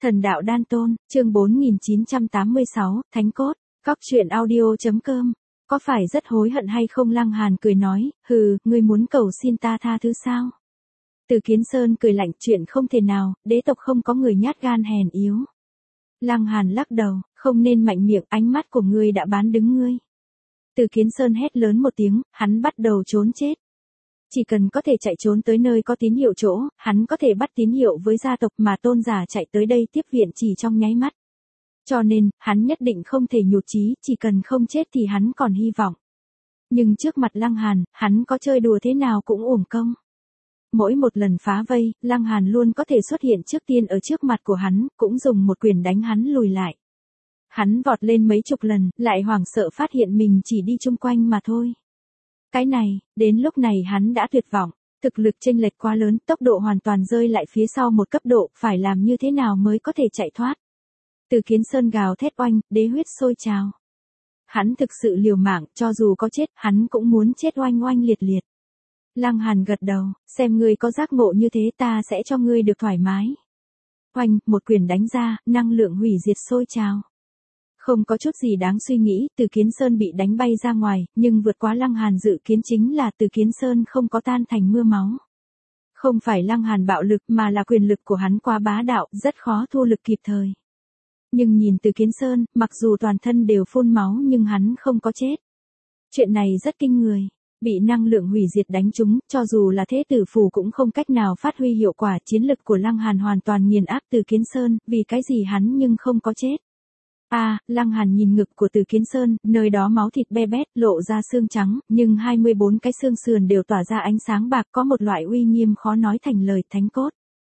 Thần đạo đan tôn, chương 4986, Thánh cốt, Cóc truyện audio.com. Có phải rất hối hận hay không? Lăng Hàn cười nói, hừ, ngươi muốn cầu xin ta tha thứ sao? Từ Kiến Sơn cười lạnh, chuyện không thể nào, đế tộc không có người nhát gan hèn yếu. Lăng Hàn lắc đầu, không nên mạnh miệng, ánh mắt của ngươi đã bán đứng ngươi. Từ Kiến Sơn hét lớn một tiếng, hắn bắt đầu trốn chết. Chỉ cần có thể chạy trốn tới nơi có tín hiệu chỗ, hắn có thể bắt tín hiệu với gia tộc mà tôn giả chạy tới đây tiếp viện chỉ trong nháy mắt. Cho nên, hắn nhất định không thể nhụt chí, chỉ cần không chết thì hắn còn hy vọng. Nhưng trước mặt Lăng Hàn, hắn có chơi đùa thế nào cũng uổng công. Mỗi một lần phá vây, Lăng Hàn luôn có thể xuất hiện trước tiên ở trước mặt của hắn, cũng dùng một quyền đánh hắn lùi lại. Hắn vọt lên mấy chục lần, lại hoảng sợ phát hiện mình chỉ đi chung quanh mà thôi. Cái này, đến lúc này hắn đã tuyệt vọng, thực lực chênh lệch quá lớn, tốc độ hoàn toàn rơi lại phía sau một cấp độ, phải làm như thế nào mới có thể chạy thoát. Từ Kiến Sơn gào thét oanh, đế huyết sôi trào. Hắn thực sự liều mạng, cho dù có chết, hắn cũng muốn chết oanh oanh liệt liệt. Lăng Hàn gật đầu, xem ngươi có giác ngộ như thế ta sẽ cho ngươi được thoải mái. Oanh, một quyền đánh ra, năng lượng hủy diệt sôi trào. Không có chút gì đáng suy nghĩ, Từ Kiến Sơn bị đánh bay ra ngoài, nhưng vượt quá Lăng Hàn dự kiến chính là Từ Kiến Sơn không có tan thành mưa máu. Không phải Lăng Hàn bạo lực mà là quyền lực của hắn quá bá đạo, rất khó thu lực kịp thời. Nhưng nhìn Từ Kiến Sơn, mặc dù toàn thân đều phun máu nhưng hắn không có chết. Chuyện này rất kinh người. Bị năng lượng hủy diệt đánh trúng, cho dù là thế tử phù cũng không cách nào phát huy hiệu quả, chiến lực của Lăng Hàn hoàn toàn nghiền áp Từ Kiến Sơn, vì cái gì hắn nhưng không có chết. Lăng Hàn nhìn ngực của Từ Kiến Sơn, nơi đó máu thịt be bét, lộ ra xương trắng, nhưng 24 cái xương sườn đều tỏa ra ánh sáng bạc, có một loại uy nghiêm khó nói thành lời, thánh cốt.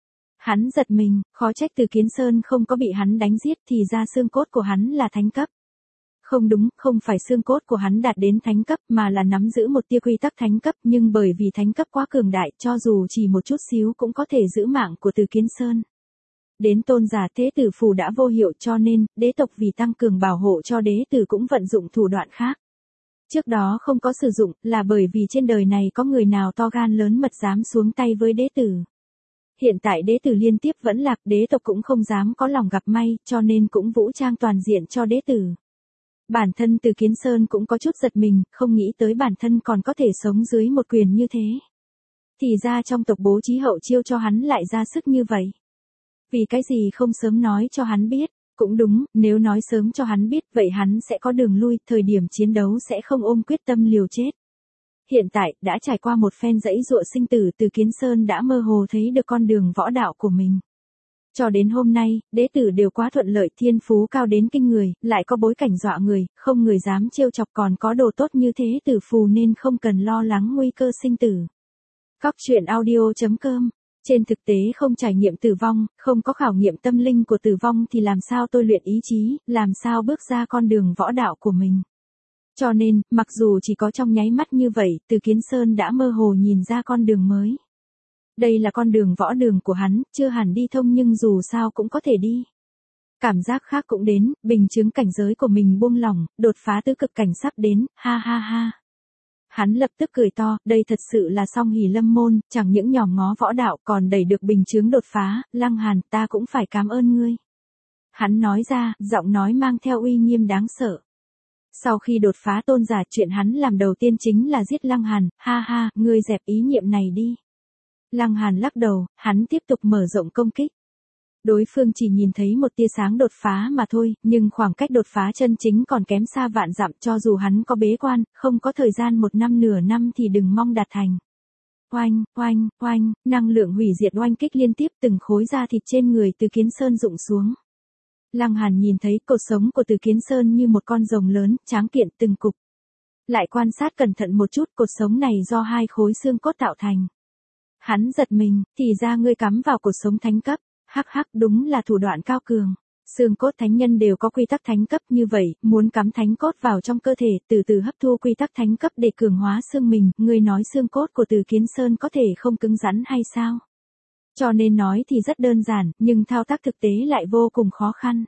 Hắn giật mình, khó trách Từ Kiến Sơn không có bị hắn đánh giết, thì ra xương cốt của hắn là thánh cấp. Không đúng, không phải xương cốt của hắn đạt đến thánh cấp mà là nắm giữ một tia quy tắc thánh cấp, nhưng bởi vì thánh cấp quá cường đại, cho dù chỉ một chút xíu cũng có thể giữ mạng của Từ Kiến Sơn. Đến tôn giả thế tử phù đã vô hiệu, cho nên, đế tộc vì tăng cường bảo hộ cho đế tử cũng vận dụng thủ đoạn khác. Trước đó không có sử dụng, là bởi vì trên đời này có người nào to gan lớn mật dám xuống tay với đế tử. Hiện tại đế tử liên tiếp vẫn lạc, đế tộc cũng không dám có lòng gặp may, cho nên cũng vũ trang toàn diện cho đế tử. Bản thân Từ Kiến Sơn cũng có chút giật mình, không nghĩ tới bản thân còn có thể sống dưới một quyền như thế. Thì ra trong tộc bố trí hậu chiêu cho hắn lại ra sức như vậy. Vì cái gì không sớm nói cho hắn biết, cũng đúng, nếu nói sớm cho hắn biết vậy hắn sẽ có đường lui, thời điểm chiến đấu sẽ không ôm quyết tâm liều chết. Hiện tại, đã trải qua một phen dãy dụa sinh tử, Từ Kiến Sơn đã mơ hồ thấy được con đường võ đạo của mình. Cho đến hôm nay, đế tử đều quá thuận lợi, thiên phú cao đến kinh người, lại có bối cảnh dọa người, không người dám trêu chọc, còn có đồ tốt như thế tử phù nên không cần lo lắng nguy cơ sinh tử. Cóc truyện audio.com. Trên thực tế không trải nghiệm tử vong, không có khảo nghiệm tâm linh của tử vong thì làm sao tôi luyện ý chí, làm sao bước ra con đường võ đạo của mình. Cho nên, mặc dù chỉ có trong nháy mắt như vậy, Từ Kiến Sơn đã mơ hồ nhìn ra con đường mới. Đây là con đường võ đường của hắn, chưa hẳn đi thông nhưng dù sao cũng có thể đi. Cảm giác khác cũng đến, bình chứng cảnh giới của mình buông lỏng, đột phá tứ cực cảnh sắp đến, ha ha ha. Hắn lập tức cười to, đây thật sự là song hỷ lâm môn, chẳng những nhòm ngó võ đạo còn đẩy được bình chứng đột phá, Lăng Hàn ta cũng phải cảm ơn ngươi. Hắn nói ra, giọng nói mang theo uy nghiêm đáng sợ. Sau khi đột phá tôn giả, chuyện hắn làm đầu tiên chính là giết Lăng Hàn, ha ha, ngươi dẹp ý niệm này đi. Lăng Hàn lắc đầu, hắn tiếp tục mở rộng công kích. Đối phương chỉ nhìn thấy một tia sáng đột phá mà thôi, nhưng khoảng cách đột phá chân chính còn kém xa vạn dặm, cho dù hắn có bế quan, không có thời gian một năm nửa năm thì đừng mong đạt thành. Oanh, oanh, oanh, năng lượng hủy diệt oanh kích liên tiếp, từng khối da thịt trên người Từ Kiến Sơn rụng xuống. Lăng Hàn nhìn thấy cột sống của Từ Kiến Sơn như một con rồng lớn, tráng kiện từng cục. Lại quan sát cẩn thận một chút, cột sống này do hai khối xương cốt tạo thành. Hắn giật mình, thì ra ngươi cắm vào cột sống thánh cấp, hắc hắc, đúng là thủ đoạn cao cường. Xương cốt thánh nhân đều có quy tắc thánh cấp như vậy, muốn cắm thánh cốt vào trong cơ thể, từ từ hấp thu quy tắc thánh cấp để cường hóa xương mình, ngươi nói xương cốt của Từ Kiến Sơn có thể không cứng rắn hay sao? Cho nên nói thì rất đơn giản, nhưng thao tác thực tế lại vô cùng khó khăn.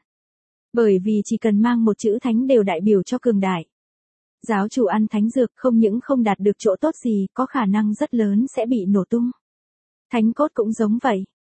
Bởi vì chỉ cần mang một chữ thánh đều đại biểu cho cường đại. Giáo chủ ăn thánh dược không những không đạt được chỗ tốt gì, có khả năng rất lớn sẽ bị nổ tung. Thánh cốt cũng giống vậy.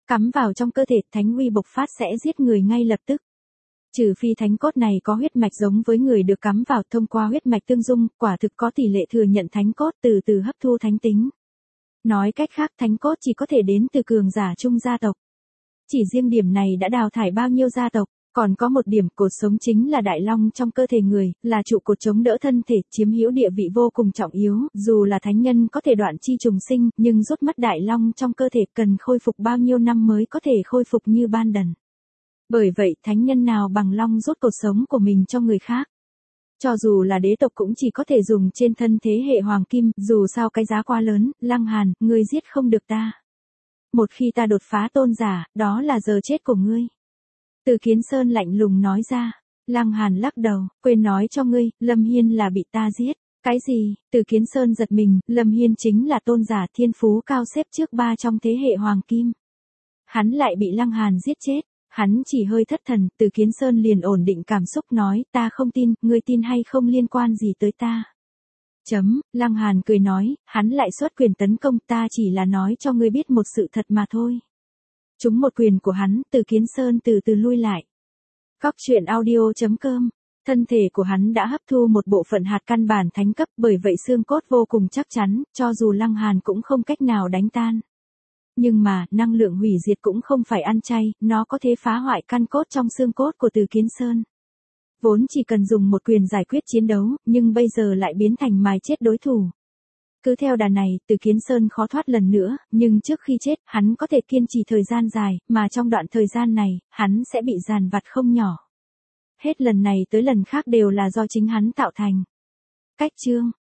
Cắm vào trong cơ thể, thánh uy bộc phát sẽ giết người ngay lập tức. Trừ phi thánh cốt này có huyết mạch giống với người được cắm vào, thông qua huyết mạch tương dung, quả thực có tỷ lệ thừa nhận thánh cốt, từ từ hấp thu thánh tính. Nói cách khác, thánh cốt chỉ có thể đến từ cường giả trung gia tộc. Chỉ riêng điểm này đã đào thải bao nhiêu gia tộc. Còn có một điểm, cột sống chính là đại long trong cơ thể người, là trụ cột chống đỡ thân thể, chiếm hữu địa vị vô cùng trọng yếu, dù là thánh nhân có thể đoạn chi trùng sinh, nhưng rút mất đại long trong cơ thể cần khôi phục bao nhiêu năm mới có thể khôi phục như ban đần. Bởi vậy, thánh nhân nào bằng long rút cột sống của mình cho người khác. Cho dù là đế tộc cũng chỉ có thể dùng trên thân thế hệ hoàng kim, dù sao cái giá quá lớn, Lăng Hàn, ngươi giết không được ta. Một khi ta đột phá tôn giả, đó là giờ chết của ngươi. Từ Kiến Sơn lạnh lùng nói ra. Lăng Hàn lắc đầu, quên nói cho ngươi, Lâm Hiên là bị ta giết. Cái gì? Từ Kiến Sơn giật mình, Lâm Hiên chính là tôn giả thiên phú cao xếp trước 3 trong thế hệ hoàng kim. Hắn lại bị Lăng Hàn giết chết. Hắn chỉ hơi thất thần, Từ Kiến Sơn liền ổn định cảm xúc nói, ta không tin, ngươi tin hay không liên quan gì tới ta. Lăng Hàn cười nói, hắn lại xuất quyền tấn công, ta chỉ là nói cho ngươi biết một sự thật mà thôi. Trúng một quyền của hắn, Từ Kiến Sơn từ từ lui lại. Góc truyện audio.com. Thân thể của hắn đã hấp thu một bộ phận hạt căn bản thánh cấp, bởi vậy xương cốt vô cùng chắc chắn, cho dù Lăng Hàn cũng không cách nào đánh tan. Nhưng mà, năng lượng hủy diệt cũng không phải ăn chay, nó có thể phá hoại căn cốt trong xương cốt của Từ Kiến Sơn. Vốn chỉ cần dùng một quyền giải quyết chiến đấu, nhưng bây giờ lại biến thành mài chết đối thủ. Cứ theo đà này, Từ Kiến Sơn khó thoát lần nữa, nhưng trước khi chết, hắn có thể kiên trì thời gian dài, mà trong đoạn thời gian này, hắn sẽ bị dàn vặt không nhỏ. Hết lần này tới lần khác đều là do chính hắn tạo thành. Cách chương